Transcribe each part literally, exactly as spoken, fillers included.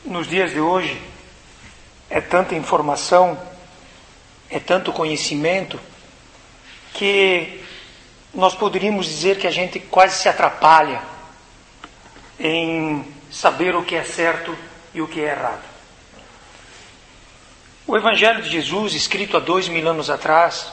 nos dias de hoje é tanta informação, é tanto conhecimento, que nós poderíamos dizer que a gente quase se atrapalha em saber o que é certo e o que é errado. O Evangelho de Jesus, escrito há dois mil anos atrás,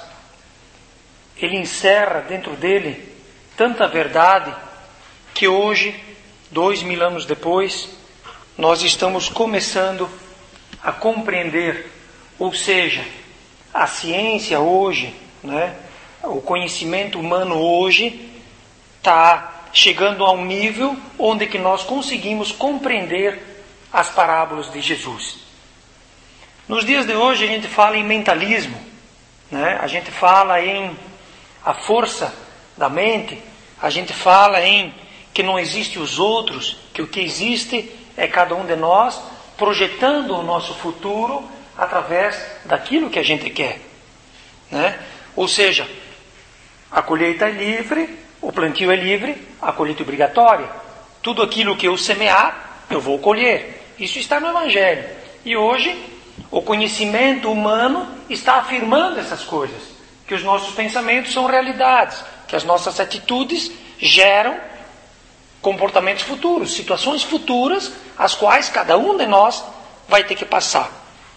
ele encerra dentro dele tanta verdade que hoje, dois mil anos depois, nós estamos começando a compreender, ou seja, a ciência hoje, né, o conhecimento humano hoje está chegando a um nível onde que nós conseguimos compreender as parábolas de Jesus. Nos dias de hoje a gente fala em mentalismo, né? A gente fala em a força da mente, a gente fala em que não existe os outros, que o que existe é cada um de nós projetando o nosso futuro através daquilo que a gente quer, né? Ou seja, a colheita é livre, o plantio é livre, a colheita é obrigatória. Tudo aquilo que eu semear, eu vou colher. Isso está no Evangelho. E hoje, o conhecimento humano está afirmando essas coisas. Que os nossos pensamentos são realidades. Que as nossas atitudes geram comportamentos futuros, situações futuras, as quais cada um de nós vai ter que passar.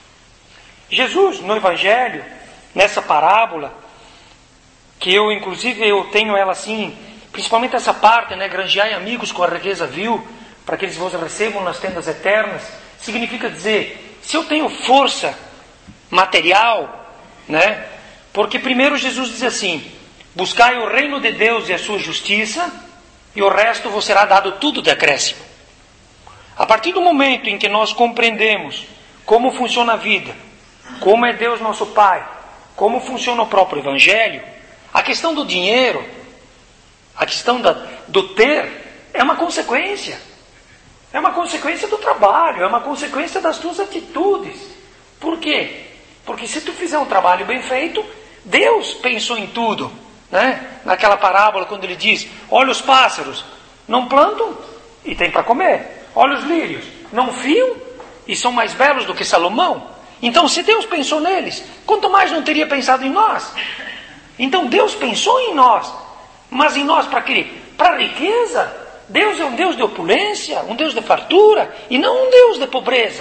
Jesus, no Evangelho, nessa parábola, que eu, inclusive, eu tenho ela assim, principalmente essa parte, né, granjeai amigos com a riqueza vil, para que eles vos recebam nas tendas eternas, significa dizer, se eu tenho força material, né, porque primeiro Jesus diz assim, buscai o reino de Deus e a sua justiça, e o resto vos será dado tudo de acréscimo. A partir do momento em que nós compreendemos como funciona a vida, como é Deus nosso Pai, como funciona o próprio Evangelho, a questão do dinheiro, a questão da, do ter, é uma consequência. É uma consequência do trabalho, é uma consequência das tuas atitudes. Por quê? Porque se tu fizer um trabalho bem feito, Deus pensou em tudo, né? Naquela parábola, quando ele diz, olha os pássaros, não plantam e tem para comer. Olha os lírios, não fiam e são mais belos do que Salomão. Então, se Deus pensou neles, quanto mais não teria pensado em nós? Então Deus pensou em nós, mas em nós para quê? Para a riqueza. Deus é um Deus de opulência, um Deus de fartura, e não um Deus de pobreza.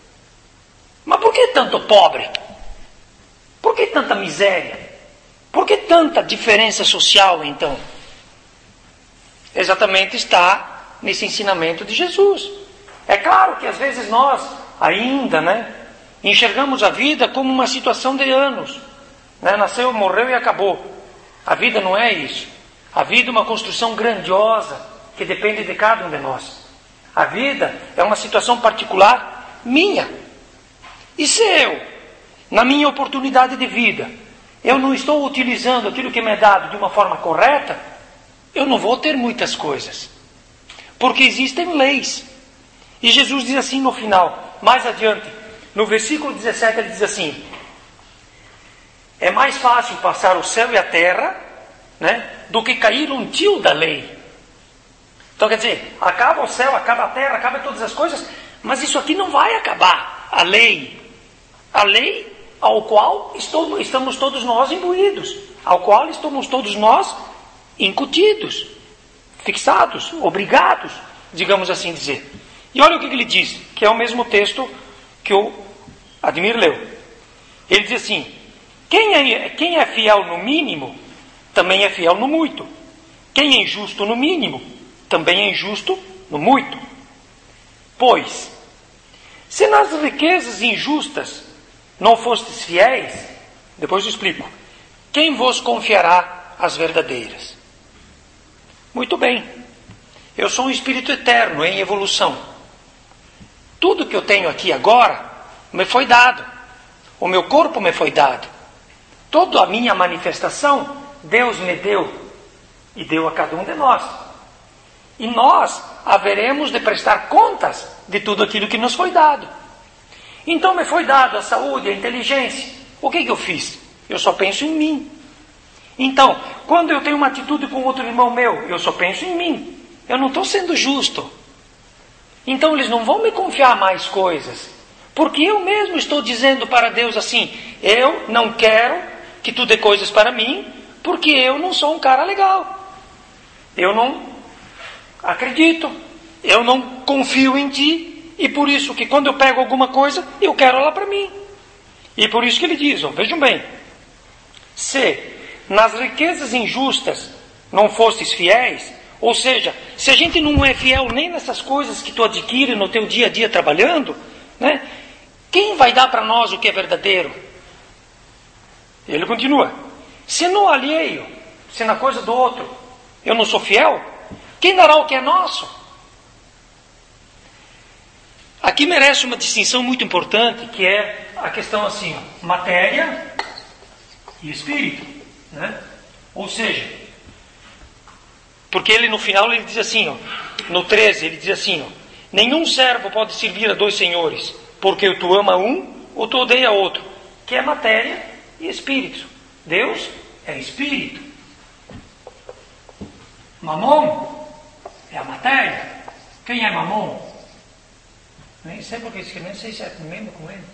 Mas por que tanto pobre? Por que tanta miséria? Por que tanta diferença social, então? Exatamente está nesse ensinamento de Jesus. É claro que às vezes nós ainda, né, enxergamos a vida como uma situação de anos. Né? Nasceu, morreu e acabou. A vida não é isso. A vida é uma construção grandiosa que depende de cada um de nós. A vida é uma situação particular minha. E se eu, na minha oportunidade de vida, eu não estou utilizando aquilo que me é dado de uma forma correta, eu não vou ter muitas coisas. Porque existem leis. E Jesus diz assim no final, mais adiante, no versículo dezessete, ele diz assim, é mais fácil passar o céu e a terra, né, do que cair um tio da lei. Então quer dizer, acaba o céu, acaba a terra, acaba todas as coisas, mas isso aqui não vai acabar. A lei, a lei ao qual estou, estamos todos nós imbuídos, ao qual estamos todos nós incutidos, fixados, obrigados, digamos assim dizer. E olha o que ele diz, que é o mesmo texto que o Admir leu. Ele diz assim, Quem é, quem é fiel no mínimo, também é fiel no muito. Quem é injusto no mínimo, também é injusto no muito. Pois, se nas riquezas injustas não fostes fiéis, depois eu explico, quem vos confiará as verdadeiras? Muito bem, eu sou um espírito eterno em evolução. Tudo que eu tenho aqui agora me foi dado. O meu corpo me foi dado. Toda a minha manifestação, Deus me deu e deu a cada um de nós. E nós haveremos de prestar contas de tudo aquilo que nos foi dado. Então me foi dado a saúde, a inteligência. O que que eu fiz? Eu só penso em mim. Então, quando eu tenho uma atitude com outro irmão meu, eu só penso em mim. Eu não estou sendo justo. Então eles não vão me confiar mais coisas. Porque eu mesmo estou dizendo para Deus assim, eu não quero que tu dê coisas para mim, porque eu não sou um cara legal. Eu não acredito, eu não confio em ti, e por isso que quando eu pego alguma coisa, eu quero ela para mim. E por isso que ele diz, ó, vejam bem, se nas riquezas injustas não fostes fiéis, ou seja, se a gente não é fiel nem nessas coisas que tu adquire no teu dia a dia trabalhando, né? Quem vai dar para nós o que é verdadeiro? Ele continua, se no alheio, se na coisa do outro, eu não sou fiel, quem dará o que é nosso? Aqui merece uma distinção muito importante, que é a questão assim, ó, matéria e espírito, né? Ou seja, porque ele no final ele diz assim, ó, no treze ele diz assim, ó, nenhum servo pode servir a dois senhores, porque tu ama um ou tu odeia outro, que é matéria e espírito. Deus é espírito. Mamon é a matéria. Quem é Mamon? Nem sei porque isso, nem sei se é mesmo com ele.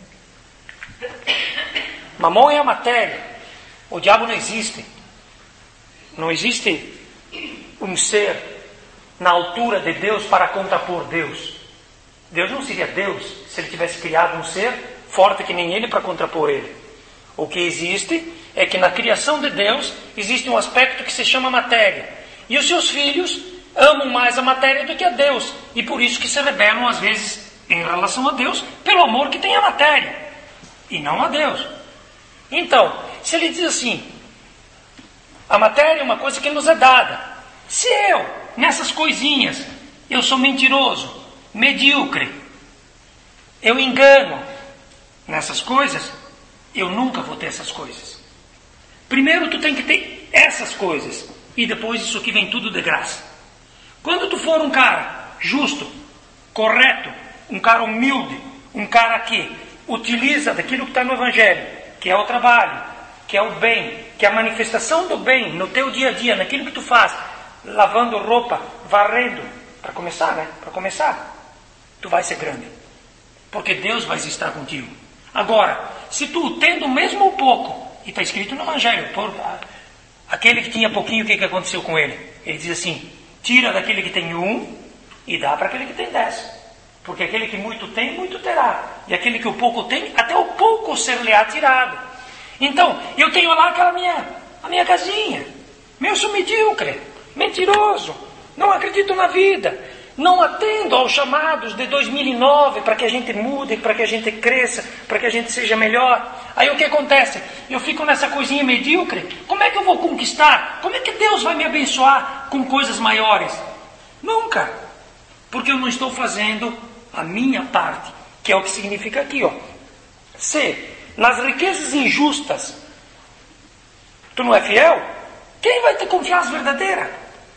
Mamon é a matéria. O diabo não existe. Não existe um ser na altura de Deus para contrapor Deus. Deus não seria Deus se ele tivesse criado um ser forte que nem ele para contrapor ele. O que existe é que na criação de Deus existe um aspecto que se chama matéria. E os seus filhos amam mais a matéria do que a Deus. E por isso que se rebelam às vezes em relação a Deus pelo amor que tem a matéria e não a Deus. Então, se ele diz assim, a matéria é uma coisa que nos é dada. Se eu, nessas coisinhas, eu sou mentiroso, medíocre, eu engano nessas coisas, eu nunca vou ter essas coisas. Primeiro tu tem que ter essas coisas, e depois isso aqui vem tudo de graça. Quando tu for um cara justo, correto, um cara humilde, um cara que utiliza daquilo que está no Evangelho, que é o trabalho, que é o bem, que é a manifestação do bem no teu dia a dia, naquilo que tu faz, lavando roupa, varrendo, para começar, né? Para começar, tu vai ser grande, porque Deus vai estar contigo. Agora, se tu tendo mesmo um pouco, e está escrito no Evangelho, por, aquele que tinha pouquinho, o que, que aconteceu com ele? Ele diz assim, tira daquele que tem um e dá para aquele que tem dez. Porque aquele que muito tem, muito terá. E aquele que o pouco tem, até o pouco ser-lhe-á tirado. Então, eu tenho lá aquela minha, a minha casinha. Eu sou medíocre, mentiroso, não acredito na vida, não atendo aos chamados de dois mil e nove para que a gente mude, para que a gente cresça, para que a gente seja melhor. Aí o que acontece? Eu fico nessa coisinha medíocre. Como é que eu vou conquistar? Como é que Deus vai me abençoar com coisas maiores? Nunca. Porque eu não estou fazendo a minha parte, que é o que significa aqui, ó. Se nas riquezas injustas tu não é fiel, quem vai ter confiança verdadeira?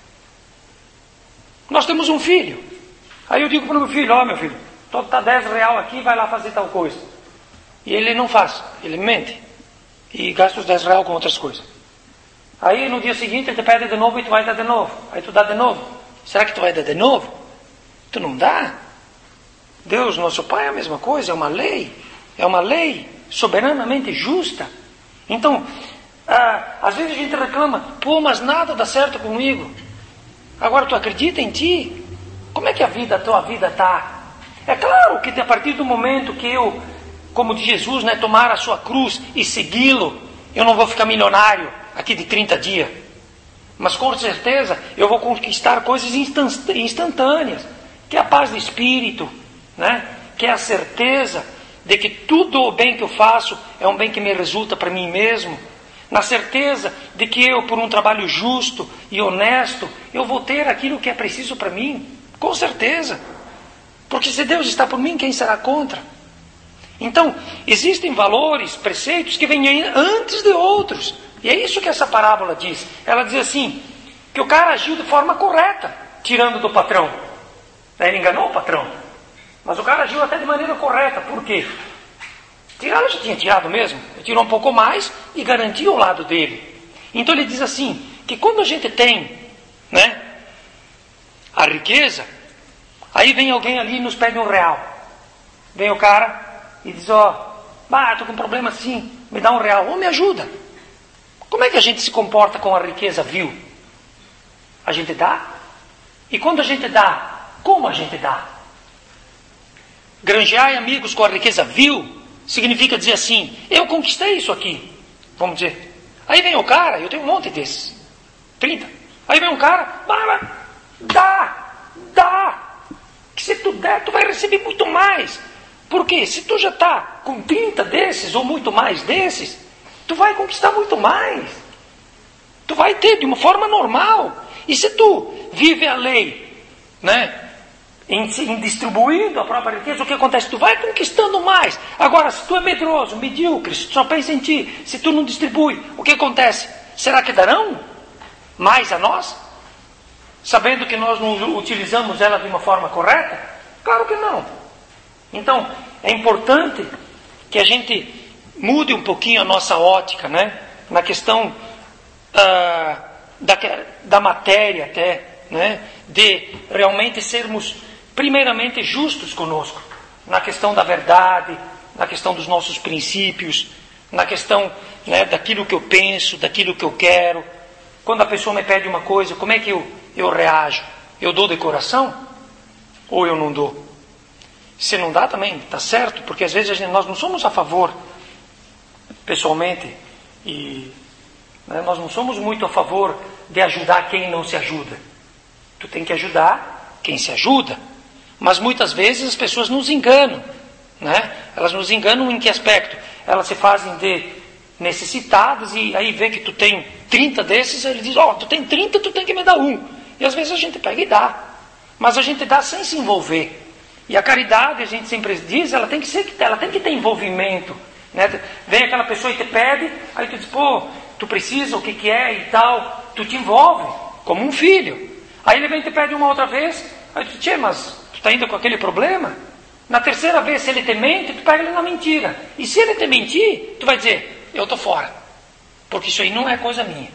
Nós temos um filho. Aí eu digo para o meu filho, ó, oh, meu filho, está dez real aqui, vai lá fazer tal coisa. E ele não faz, ele mente. E gasta os dez real com outras coisas. Aí no dia seguinte ele te pede de novo e tu vai dar de novo. Aí tu dá de novo. Será que tu vai dar de novo? Tu não dá. Deus, nosso Pai, é a mesma coisa, é uma lei. É uma lei soberanamente justa. Então, ah, às vezes a gente reclama, pô, mas nada dá certo comigo. Agora tu acredita em ti? Como é que a vida, a tua vida está? É claro que a partir do momento que eu, como de Jesus, né, tomar a sua cruz e segui-lo, eu não vou ficar milionário aqui de trinta dias. Mas com certeza eu vou conquistar coisas instantâneas, que é a paz do espírito, né? Que é a certeza de que tudo o bem que eu faço é um bem que me resulta para mim mesmo. Na certeza de que eu, por um trabalho justo e honesto, eu vou ter aquilo que é preciso para mim. Com certeza. Porque se Deus está por mim, quem será contra? Então, existem valores, preceitos que vêm antes de outros. E é isso que essa parábola diz. Ela diz assim, que o cara agiu de forma correta, tirando do patrão. Ele enganou o patrão. Mas o cara agiu até de maneira correta. Por quê? Tirar, ele já tinha tirado mesmo. Ele tirou um pouco mais e garantiu o lado dele. Então ele diz assim, que quando a gente tem, né, a riqueza, Aí vem alguém ali e nos pede um real. Vem o cara e diz, ó, bah, estou com um problema assim, me dá um real. Ou me ajuda. Como é que a gente se comporta com a riqueza vil? A gente dá? E quando a gente dá, como a gente dá? Granjear amigos com a riqueza vil significa dizer assim, eu conquistei isso aqui, vamos dizer. Aí vem o cara, eu tenho um monte desses, trinta. Aí vem um cara, dá, dá, que se tu der, tu vai receber muito mais. Por quê? Se tu já está com trinta desses, ou muito mais desses, tu vai conquistar muito mais. Tu vai ter de uma forma normal. E se tu vive a lei, né? Em, em distribuindo a própria riqueza, o que acontece? Tu vai conquistando mais. Agora, se tu é medroso, medíocre, se tu só pensa em ti, se tu não distribui, o que acontece? Será que darão mais a nós? Sabendo que nós não utilizamos ela de uma forma correta? Claro que não. Então, é importante que a gente mude um pouquinho a nossa ótica, né? Na questão ah, da, da matéria até, né? De realmente sermos primeiramente justos conosco, na questão da verdade, na questão dos nossos princípios, na questão, né, daquilo que eu penso, daquilo que eu quero. Quando a pessoa me pede uma coisa, como é que eu, eu reajo? Eu dou de coração? Ou eu não dou? Se não dá também, está certo, porque às vezes a gente, nós não somos a favor, pessoalmente, e né, nós não somos muito a favor de ajudar quem não se ajuda. Tu tem que ajudar quem se ajuda. Mas muitas vezes as pessoas nos enganam, né? Elas nos enganam em que aspecto? Elas se fazem de necessitadas e aí vê que tu tem trinta desses, ele diz, ó, oh, tu tem trinta, tu tem que me dar um. E às vezes a gente pega e dá. Mas a gente dá sem se envolver. E a caridade, a gente sempre diz, ela tem que ser, ela tem que ter envolvimento, né? Vem aquela pessoa e te pede, aí tu diz, pô, tu precisa, o que que é e tal, tu te envolve, como um filho. Aí ele vem e te pede uma outra vez, aí tu diz, tchê, mas tu está indo com aquele problema? Na terceira vez, se ele te mente, tu pega ele na mentira. E se ele te mentir, tu vai dizer, eu estou fora. Porque isso aí não é coisa minha.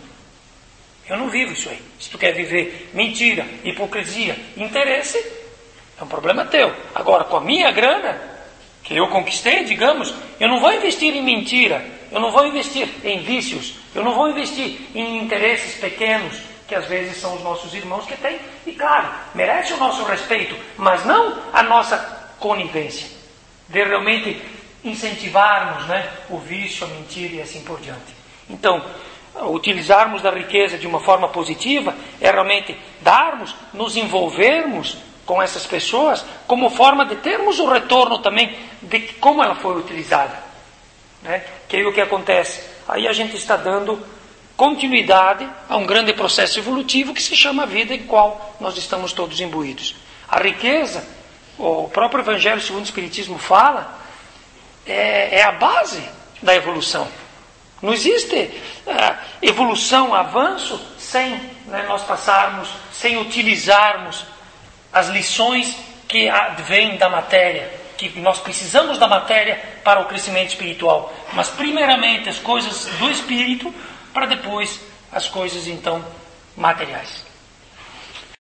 Eu não vivo isso aí. Se tu quer viver mentira, hipocrisia, interesse, é um problema teu. Agora, com a minha grana, que eu conquistei, digamos, eu não vou investir em mentira. Eu não vou investir em vícios. Eu não vou investir em interesses pequenos, que às vezes são os nossos irmãos que têm. E claro, merece o nosso respeito, mas não a nossa conivência, de realmente incentivarmos, né, o vício, a mentira e assim por diante. Então, utilizarmos da riqueza de uma forma positiva é realmente darmos, nos envolvermos com essas pessoas como forma de termos o retorno também de como ela foi utilizada, né? Que aí o que acontece? Aí a gente está dando continuidade a um grande processo evolutivo que se chama vida, em qual nós estamos todos imbuídos. A riqueza, o próprio Evangelho segundo o Espiritismo fala, é, é a base da evolução. Não existe uh, evolução, avanço, sem, né, nós passarmos, sem utilizarmos as lições que advêm da matéria, que nós precisamos da matéria para o crescimento espiritual. Mas primeiramente as coisas do espírito, para depois as coisas então materiais.